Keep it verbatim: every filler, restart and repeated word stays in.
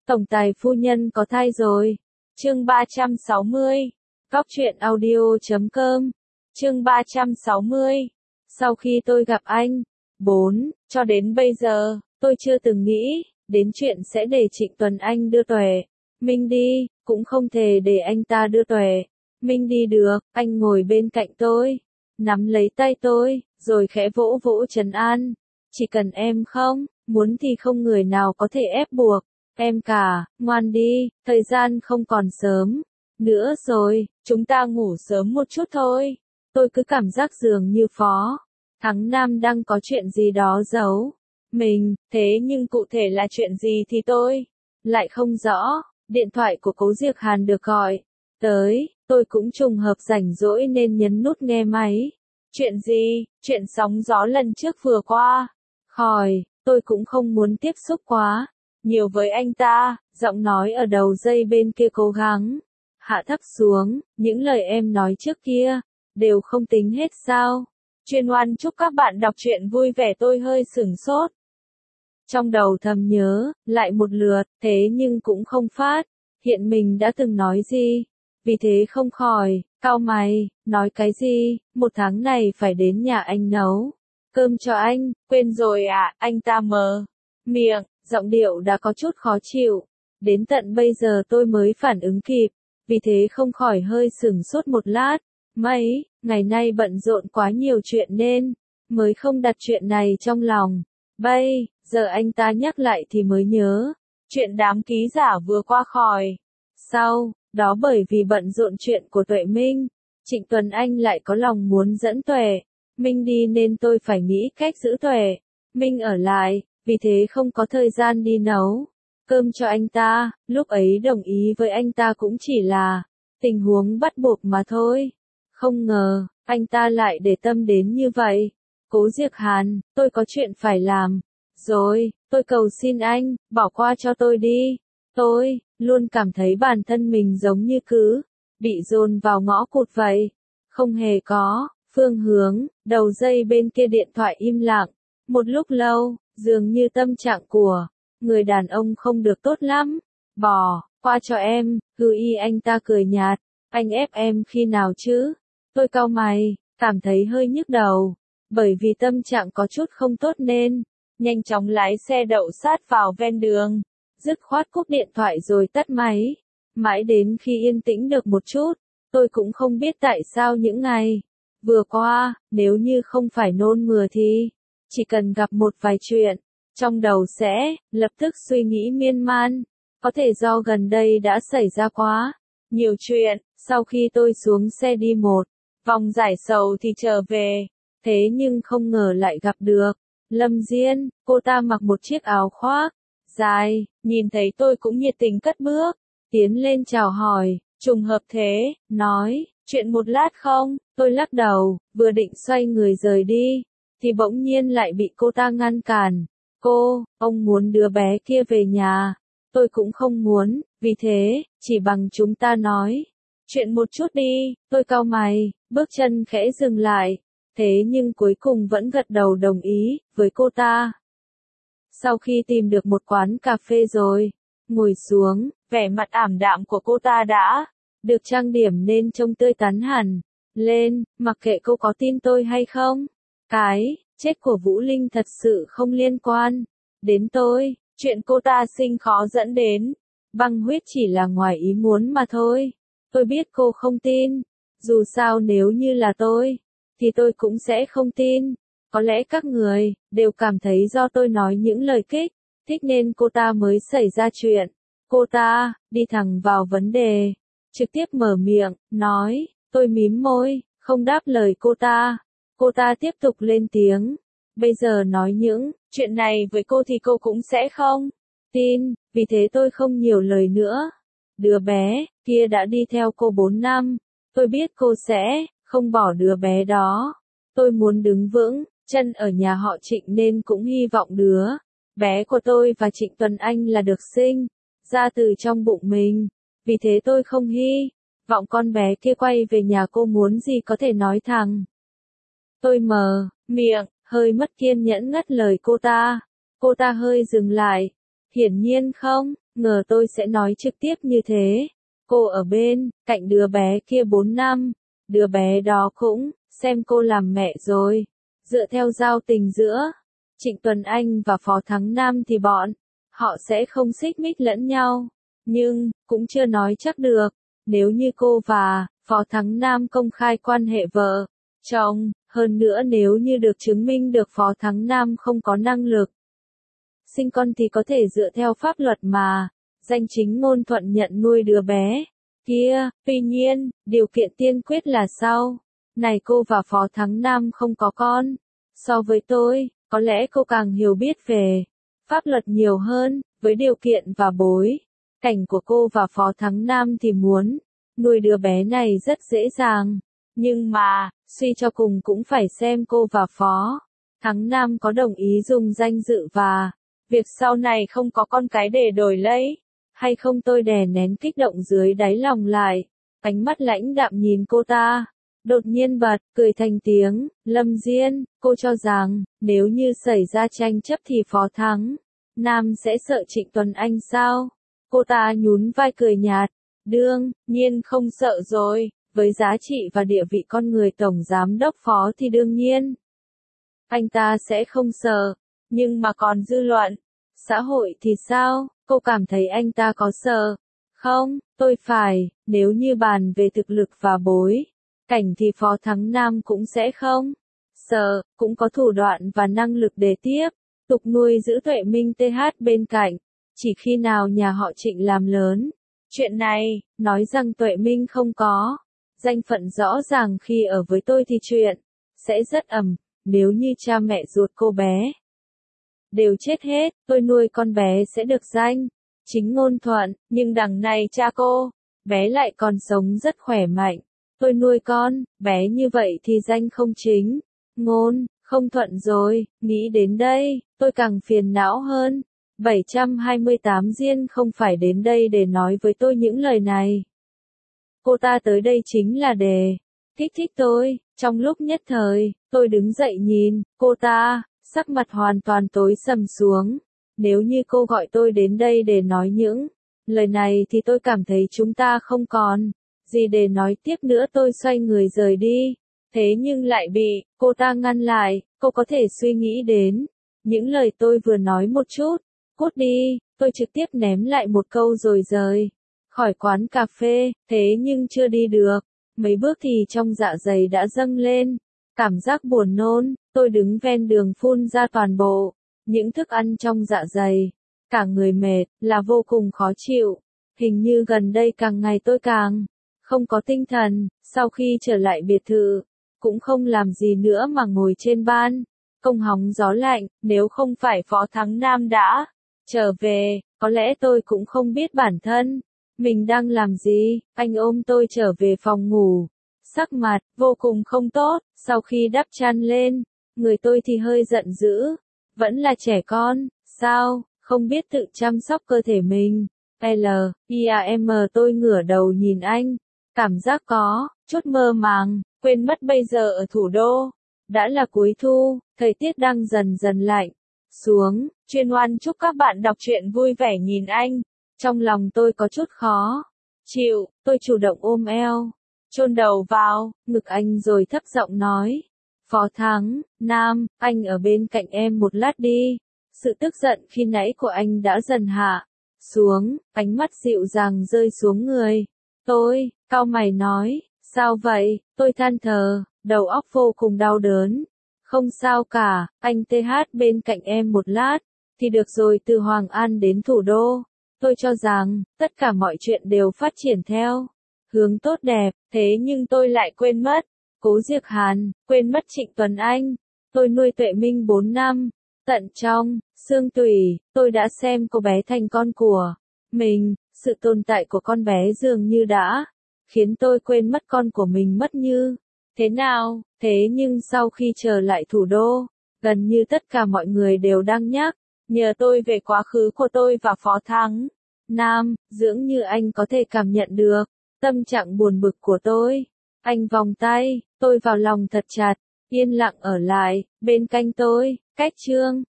Tổng tài phu nhân có thai rồi. Chương ba trăm sáu mươi. Góc truyện audio chấm com. Chương ba trăm sáu mươi. Sau khi tôi gặp anh. bốn. Cho đến bây giờ, tôi chưa từng nghĩ đến chuyện sẽ để Trịnh Tuấn Anh đưa Tuệ Minh đi, cũng không thể để anh ta đưa Tuệ Minh đi được. Anh ngồi bên cạnh tôi, nắm lấy tay tôi, rồi khẽ vỗ vỗ trấn an. Chỉ cần em không muốn thì không người nào có thể ép buộc em cả, ngoan đi, thời gian không còn sớm nữa rồi, chúng ta ngủ sớm một chút thôi. Tôi cứ cảm giác dường như Phó Thắng Nam đang có chuyện gì đó giấu mình, thế nhưng cụ thể là chuyện gì thì tôi lại không rõ. Điện thoại của Cố Diệc Hàn được gọi tới, tôi cũng trùng hợp rảnh rỗi nên nhấn nút nghe máy. Chuyện gì? Chuyện sóng gió lần trước vừa qua. Khỏi, tôi cũng không muốn tiếp xúc quá nhiều với anh ta. Giọng nói ở đầu dây bên kia cố gắng hạ thấp xuống. Những lời em nói trước kia đều không tính hết sao? Chuyên oan chúc các bạn đọc truyện vui vẻ. Tôi hơi sửng sốt, trong đầu thầm nhớ lại một lượt, thế nhưng cũng không phát hiện mình đã từng nói gì, vì thế không khỏi cau mày. Nói cái gì? Một tháng này phải đến nhà anh nấu cơm cho anh, quên rồi à? Anh ta mờ miệng, giọng điệu đã có chút khó chịu. Đến tận bây giờ tôi mới phản ứng kịp, vì thế không khỏi hơi sửng sốt một lát. Mấy ngày nay bận rộn quá nhiều chuyện nên mới không đặt chuyện này trong lòng. Bây giờ anh ta nhắc lại thì mới nhớ chuyện đám ký giả vừa qua khỏi. Sau đó bởi vì bận rộn chuyện của Tuệ Minh, Trịnh Tuấn Anh lại có lòng muốn dẫn Tuệ Minh đi nên tôi phải nghĩ cách giữ Tuệ Minh ở lại, vì thế không có thời gian đi nấu cơm cho anh ta. Lúc ấy đồng ý với anh ta cũng chỉ là tình huống bắt buộc mà thôi. Không ngờ, anh ta lại để tâm đến như vậy. Cố Diệc Hàn, tôi có chuyện phải làm rồi, tôi cầu xin anh, bỏ qua cho tôi đi. Tôi luôn cảm thấy bản thân mình giống như cứ bị dồn vào ngõ cụt vậy, không hề có phương hướng. Đầu dây bên kia điện thoại im lặng một lúc lâu, dường như tâm trạng của người đàn ông không được tốt lắm. Bỏ qua cho em, hừ y. Anh ta cười nhạt. Anh ép em khi nào chứ? Tôi cau mày, cảm thấy hơi nhức đầu, bởi vì tâm trạng có chút không tốt nên nhanh chóng lái xe đậu sát vào ven đường, dứt khoát cúp điện thoại rồi tắt máy. Mãi đến khi yên tĩnh được một chút, tôi cũng không biết tại sao những ngày vừa qua, nếu như không phải nôn mửa thì chỉ cần gặp một vài chuyện, trong đầu sẽ lập tức suy nghĩ miên man. Có thể do gần đây đã xảy ra quá nhiều chuyện. Sau khi tôi xuống xe đi một vòng giải sầu thì trở về, thế nhưng không ngờ lại gặp được Lâm Diên. Cô ta mặc một chiếc áo khoác dài, nhìn thấy tôi cũng nhiệt tình cất bước tiến lên chào hỏi. Trùng hợp thế, nói chuyện một lát không? Tôi lắc đầu, vừa định xoay người rời đi thì bỗng nhiên lại bị cô ta ngăn cản. Cô, ông muốn đứa bé kia về nhà. Tôi cũng không muốn, vì thế chỉ bằng chúng ta nói chuyện một chút đi. Tôi cau mày, bước chân khẽ dừng lại, thế nhưng cuối cùng vẫn gật đầu đồng ý với cô ta. Sau khi tìm được một quán cà phê rồi ngồi xuống, vẻ mặt ảm đạm của cô ta đã được trang điểm nên trông tươi tắn hẳn lên. Mặc kệ cô có tin tôi hay không, cái chết của Vũ Linh thật sự không liên quan đến tôi. Chuyện cô ta sinh khó dẫn đến băng huyết chỉ là ngoài ý muốn mà thôi. Tôi biết cô không tin, dù sao nếu như là tôi thì tôi cũng sẽ không tin. Có lẽ các người đều cảm thấy do tôi nói những lời kích thích nên cô ta mới xảy ra chuyện. Cô ta đi thẳng vào vấn đề, trực tiếp mở miệng nói. Tôi mím môi, không đáp lời cô ta. Cô ta tiếp tục lên tiếng. Bây giờ nói những chuyện này với cô thì cô cũng sẽ không tin, vì thế tôi không nhiều lời nữa. Đứa bé kia đã đi theo cô bốn năm. Tôi biết cô sẽ không bỏ đứa bé đó. Tôi muốn đứng vững chân ở nhà họ Trịnh nên cũng hy vọng đứa bé của tôi và Trịnh Tuấn Anh là được sinh ra từ trong bụng mình. Vì thế tôi không hy vọng con bé kia quay về nhà cô muốn gì có thể nói thẳng. Tôi mờ miệng, hơi mất kiên nhẫn ngắt lời cô ta. Cô ta hơi dừng lại, hiển nhiên không ngờ tôi sẽ nói trực tiếp như thế. Cô ở bên, cạnh đứa bé kia bốn năm, đứa bé đó cũng, xem cô làm mẹ rồi. Dựa theo giao tình giữa Trịnh Tuấn Anh và Phó Thắng Nam thì bọn họ sẽ không xích mích lẫn nhau. Nhưng, cũng chưa nói chắc được, nếu như cô và Phó Thắng Nam công khai quan hệ vợ, chồng, hơn nữa nếu như được chứng minh được Phó Thắng Nam không có năng lực sinh con thì có thể dựa theo pháp luật mà, danh chính ngôn thuận nhận nuôi đứa bé kia. Tuy nhiên, điều kiện tiên quyết là sau này cô và Phó Thắng Nam không có con. So với tôi, có lẽ cô càng hiểu biết về pháp luật nhiều hơn, với điều kiện và bối cảnh của cô và Phó Thắng Nam thì muốn nuôi đứa bé này rất dễ dàng. Nhưng mà, suy cho cùng cũng phải xem cô và Phó Thắng Nam có đồng ý dùng danh dự và việc sau này không có con cái để đổi lấy, hay không. Tôi đè nén kích động dưới đáy lòng lại, ánh mắt lãnh đạm nhìn cô ta, đột nhiên bật cười thành tiếng. Lâm Diên, cô cho rằng, nếu như xảy ra tranh chấp thì Phó Thắng Nam sẽ sợ Trịnh Tuấn Anh sao? Cô ta nhún vai cười nhạt, đương nhiên không sợ rồi, với giá trị và địa vị con người tổng giám đốc Phó thì đương nhiên anh ta sẽ không sợ. Nhưng mà còn dư luận, xã hội thì sao? Cô cảm thấy anh ta có sợ không? Tôi phải, nếu như bàn về thực lực và bối cảnh thì Phó Thắng Nam cũng sẽ không sợ, cũng có thủ đoạn và năng lực để tiếp tục nuôi giữ Tuệ Minh tê hát bên cạnh. Chỉ khi nào nhà họ Trịnh làm lớn chuyện này, nói rằng Tuệ Minh không có danh phận rõ ràng khi ở với tôi thì chuyện sẽ rất ầm. Nếu như cha mẹ ruột cô bé đều chết hết, tôi nuôi con bé sẽ được danh chính ngôn thuận, nhưng đằng này cha cô bé lại còn sống rất khỏe mạnh. Tôi nuôi con bé như vậy thì danh không chính ngôn không thuận rồi. Nghĩ đến đây, tôi càng phiền não hơn. bảy trăm hai mươi tám Diên không phải đến đây để nói với tôi những lời này. Cô ta tới đây chính là để kích thích tôi. Trong lúc nhất thời, tôi đứng dậy nhìn cô ta, sắc mặt hoàn toàn tối sầm xuống. Nếu như cô gọi tôi đến đây để nói những lời này thì tôi cảm thấy chúng ta không còn gì để nói tiếp nữa. Tôi xoay người rời đi, thế nhưng lại bị cô ta ngăn lại. Cô có thể suy nghĩ đến những lời tôi vừa nói một chút. Cút đi, tôi trực tiếp ném lại một câu rồi rời khỏi quán cà phê. Thế nhưng chưa đi được mấy bước thì trong dạ dày đã dâng lên cảm giác buồn nôn. Tôi đứng ven đường phun ra toàn bộ những thức ăn trong dạ dày, cả người mệt, là vô cùng khó chịu. Hình như gần đây càng ngày tôi càng không có tinh thần. Sau khi trở lại biệt thự, cũng không làm gì nữa mà ngồi trên ban công hóng gió lạnh. Nếu không phải Phó Thắng Nam đã trở về, có lẽ tôi cũng không biết bản thân mình đang làm gì. Anh ôm tôi trở về phòng ngủ, sắc mặt vô cùng không tốt. Sau khi đắp chăn lên người tôi thì hơi giận dữ. Vẫn là trẻ con, sao, không biết tự chăm sóc cơ thể mình. L, I A M tôi ngửa đầu nhìn anh, cảm giác có chút mơ màng, quên mất bây giờ ở thủ đô đã là cuối thu, thời tiết đang dần dần lạnh xuống. Chuyên Oan chúc các bạn đọc truyện vui vẻ nhìn anh. Trong lòng tôi có chút khó chịu, tôi chủ động ôm eo, chôn đầu vào ngực anh rồi thấp giọng nói, Phó Thắng Nam, anh ở bên cạnh em một lát đi. Sự tức giận khi nãy của anh đã dần hạ xuống, ánh mắt dịu dàng rơi xuống người tôi. Cau mày nói, sao vậy? Tôi than thở, đầu óc vô cùng đau đớn. Không sao cả, anh tê hát bên cạnh em một lát thì được rồi. Từ Hoàng An đến thủ đô, tôi cho rằng tất cả mọi chuyện đều phát triển theo hướng tốt đẹp, thế nhưng tôi lại quên mất Cố Diệc Hàn, quên mất Trịnh Tuấn Anh. Tôi nuôi Tuệ Minh bốn năm, tận trong xương tủy, tôi đã xem cô bé thành con của mình. Sự tồn tại của con bé dường như đã khiến tôi quên mất con của mình mất như thế nào. Thế nhưng sau khi trở lại thủ đô, gần như tất cả mọi người đều đang nhắc nhờ tôi về quá khứ của tôi và Phó Thắng Nam. Dường như anh có thể cảm nhận được tâm trạng buồn bực của tôi. Anh vòng tay tôi vào lòng thật chặt, yên lặng ở lại bên canh tôi. Cách chương